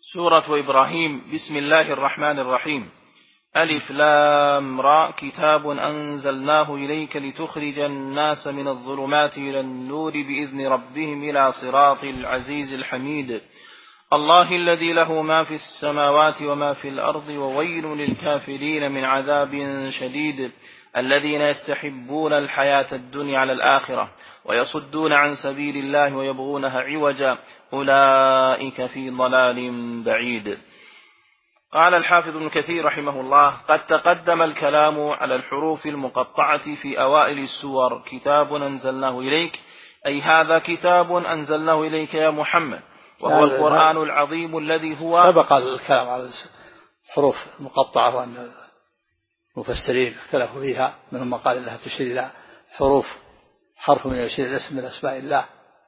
سورة إبراهيم. بسم الله الرحمن الرحيم. ألف لام را. كتاب أنزلناه إليك لتخرج الناس من الظلمات إلى النور بإذن ربهم إلى صراط العزيز الحميد. الله الذي له ما في السماوات وما في الأرض وويل للكافرين من عذاب شديد. الذين يستحبون الحياة الدنيا على الآخرة ويصدون عن سبيل الله ويبغونها عوجا أولئك في ضلال بعيد. قال الحافظ ابن كثير رحمه الله: قد تقدم الكلام على الحروف المقطعة في أوائل السور. كتاب أنزلناه إليك، أي هذا كتاب أنزلناه إليك يا محمد، وهو القرآن العظيم الذي هو. سبق الكلام على الحروف المقطعة وأن المفسرين اختلفوا فيها، منهم من قال إنها تشير إلى حرف من يشير إلى اسم من أسماء الله،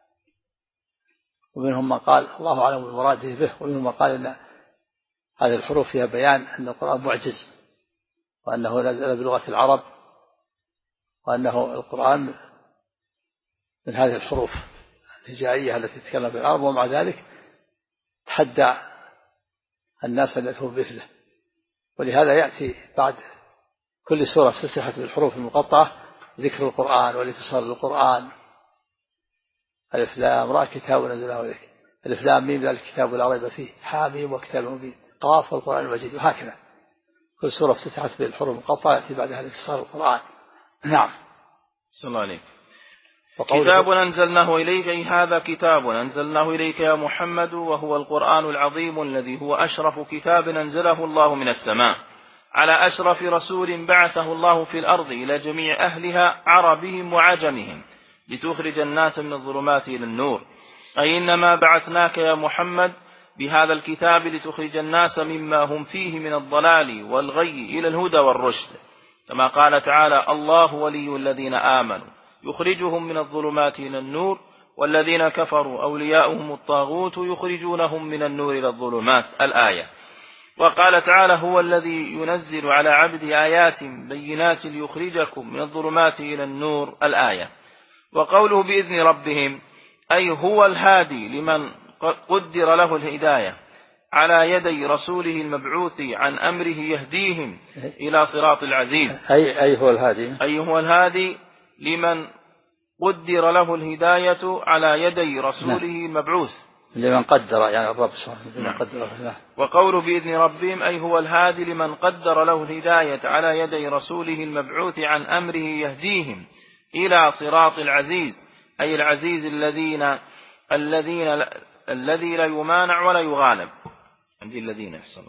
ومنهم من قال الله أعلم بمراده به، ومنهم من قال إن هذه الحروف فيها بيان أن القرآن معجز وأنه نزل بلغة العرب، وأنه القرآن من هذه الحروف الهجائية التي تتكلم بالعرب، ومع ذلك تحدى الناس أن يأتوا بمثله. ولهذا يأتي بعد كل سورة افتتحت بالحروف المقطعة ذكر القرآن والاتصال بالقرآن. ألف لام را كتاب أنزلناه إليك، ألف لام ميم ذلك الكتاب لا ريب فيه، حاميم وكتاب مبين، قاف والقرآن المجيد، وهكذا كل سورة افتتحت بالحروف المقطعة يأتي بعدها الاتصال بالقرآن. نعم. صلى الله عليه. كتاب أنزلناه إليك، أي هذا كتاب أنزلناه إليك يا محمد، وهو القرآن العظيم الذي هو أشرف كتاب أنزله الله من السماء على أشرف رسول بعثه الله في الأرض إلى جميع أهلها عربهم وعجمهم لتخرج الناس من الظلمات إلى النور. أي إنما بعثناك يا محمد بهذا الكتاب لتخرج الناس مما هم فيه من الضلال والغي إلى الهدى والرشد، كما قال تعالى: الله ولي الذين آمنوا يخرجهم من الظلمات إلى النور والذين كفروا أولياؤهم الطاغوت يخرجونهم من النور إلى الظلمات، الآية. وقال تعالى: هو الذي ينزل على عبده آيات بينات ليخرجكم من الظلمات إلى النور، الآية. وقوله بإذن ربهم، أي هو الهادي لمن قدر له الهداية على يدي رسوله المبعوث عن أمره يهديهم إلى صراط العزيز. أي هو الهادي لمن قدر له الهداية على يدي رسوله المبعوث، لمن قدر يعني الرب سبحانه قدر. وقول بإذن ربهم، أي هو الهادي لمن قدر له الهداية على يدي رسوله المبعوث عن أمره يهديهم إلى صراط العزيز، أي العزيز الذي لا يمانع ولا يغالب. عندي الذين يحصل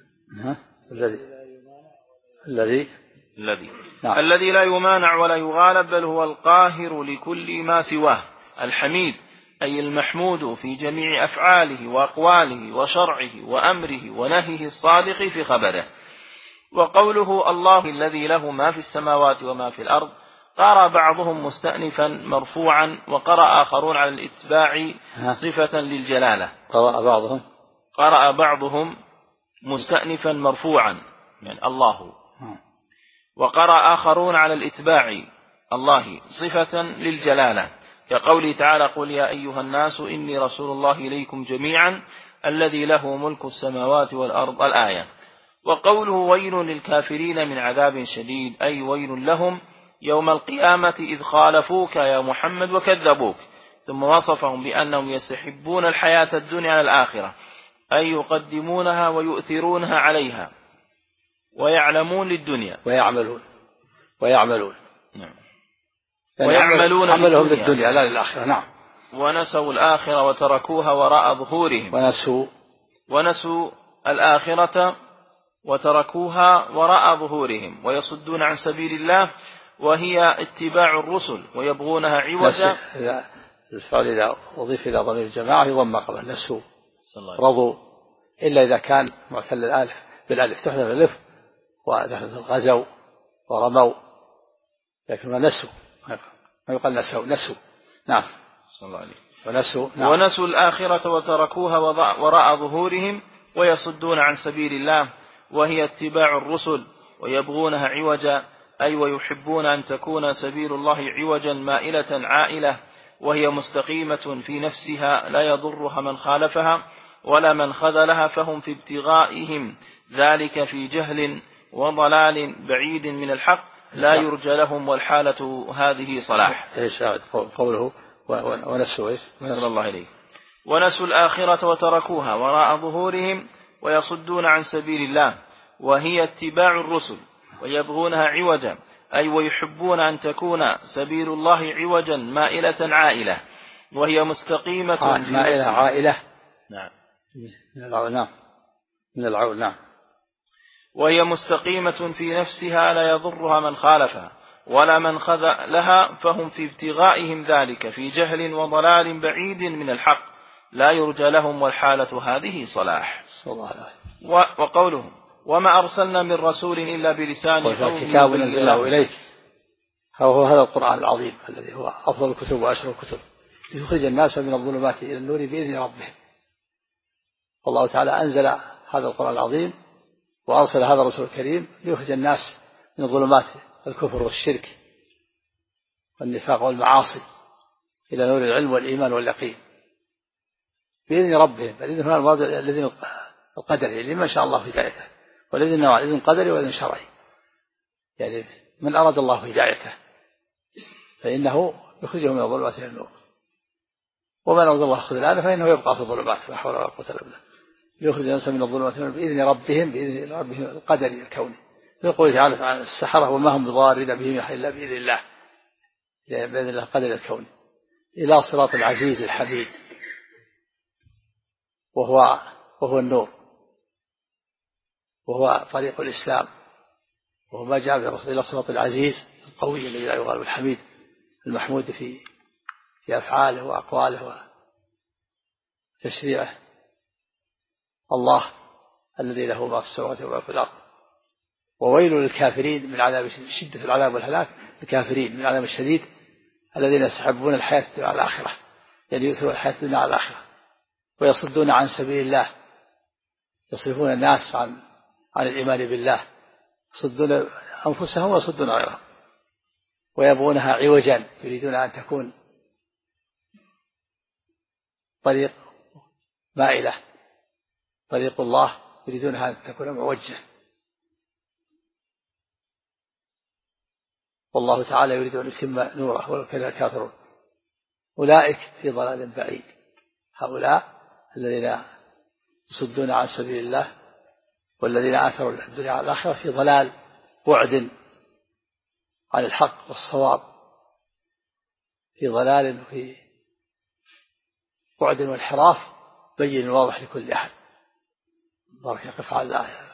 الذي لا يمانع ولا يغالب، بل هو القاهر لكل ما سواه، الحميد أي المحمود في جميع أفعاله وأقواله وشرعه وأمره ونهيه الصادق في خبره. وقوله الله الذي له ما في السماوات وما في الأرض، قرأ بعضهم مستأنفا مرفوعا، وقرأ آخرون على الاتباع صفة للجلالة. قرأ بعضهم مستأنفا مرفوعا يعني الله، وقرأ آخرون على الاتباع الله صفة للجلالة، كقوله تعالى: قل يا أيها الناس إني رسول الله إليكم جميعا الذي له ملك السماوات والأرض، الآية. وقوله ويل للكافرين من عذاب شديد، أي ويل لهم يوم القيامة إذ خالفوك يا محمد وكذبوك. ثم وصفهم بأنهم يستحبون الحياة الدنيا على الآخرة، أي يقدمونها ويؤثرونها عليها، ويعلمون للدنيا ويعملون نعم. ويعملون عملهم للدنيا لا للآخرة. نعم. ونسوا الآخرة وتركوها وراء ظهورهم، ونسوا الآخرة وتركوها وراء ظهورهم، ويصدون عن سبيل الله وهي اتباع الرسل ويبغونها عوجا. الفعل إذا أضيف إلى ضمير الجماعة يضم قبل نسوا رضوا، إلا إذا كان معتل الألف بالألف تحذف الألف ودخل غزوا ورموا، لكن ما نسوا ما يقال نسوا. نعم. صلى الله عليه. نعم. ونسوا الآخرة وتركوها وراء ظهورهم ويصدون عن سبيل الله وهي اتباع الرسل ويبغونها عوجا، أي ويحبون أن تكون سبيل الله عوجا مائلة عائلة، وهي مستقيمة في نفسها لا يضرها من خالفها، ولا من خذلها فهم في ابتغائهم ذلك في جهل وضلال بعيد من الحق لا يرجى لهم والحالة هذه صلاح. قوله ونسوا إيش؟ صلى الله عليه ونسوا الآخرة وتركوها وراء ظهورهم ويصدون عن سبيل الله وهي اتباع الرسل ويبغونها عوجا أي ويحبون أن تكون سبيل الله عوجا مائلة عائلة وهي مستقيمة مائلة عائلة. نعم من العول. نعم. وهي مستقيمة في نفسها لا يضرها من خالفها ولا من خذلها فهم في ابتغائهم ذلك في جهل وضلال بعيد من الحق لا يرجى لهم والحالة هذه صلاح. وقوله وما أرسلنا من رسول إلا بلسان قومه كتاب نزله إليك هو هذا القرآن العظيم الذي هو أفضل الكتب وأشرف الكتب ليخرج الناس من الظلمات إلى النور بإذن ربهم. والله تعالى أنزل هذا القرآن العظيم وأرسل هذا الرسول الكريم ليخرج الناس من الظلمات الكفر والشرك والنفاق والمعاصي إلى نور العلم والإيمان واليقين بإذن ربهم. الإذن هنا المراد الذين القدري لمن شاء الله هدايته والذين نوع الإذن قدري والإذن شرعي يعني من أراد الله هدايته فإنه يخرجه من الظلمات إلى النور ومن أراد الله خذلانه فإنه يبقى في الظلمات لا حول ولا قوة إلا بالله ليخرج الناس من الظلمات بإذن ربهم القدري الكوني. يقول تعالى عن السحرة وما هم بضارين بهم إلا بإذن الله بإذن الله القدر الكوني إلى صراط العزيز الحميد وهو النور وهو طريق الإسلام وهو ما جاء بالرسول إلى صراط العزيز القوي الذي لا يغالب الحميد المحمود في أفعاله وأقواله وتشريعه الله الذي له ما في السماوات وما في الأرض. وويل للكافرين من عذاب شدة العذاب والهلاك الكافرين من عذاب الشديد الذين يستحبون الحياة الدنيا على الآخرة يعني يؤثرون الحياة الدنيا على الآخرة ويصدون عن سبيل الله يصرفون الناس عن الإيمان بالله يصدون أنفسهم ويصدون غيرهم ويبغونها عوجا يريدون أن تكون طريق مائلة طريق الله يريدونها أن تكون معوجة والله تعالى يريد أن يتم نوره ولو كره الكافرون. أولئك في ضلال بعيد هؤلاء الذين يصدون عن سبيل الله والذين آثروا الدنيا على الآخرة في ضلال بعد عن الحق والصواب في ضلال في بعد وانحراف بين واضح لكل أحد. بارك يقف على الآية.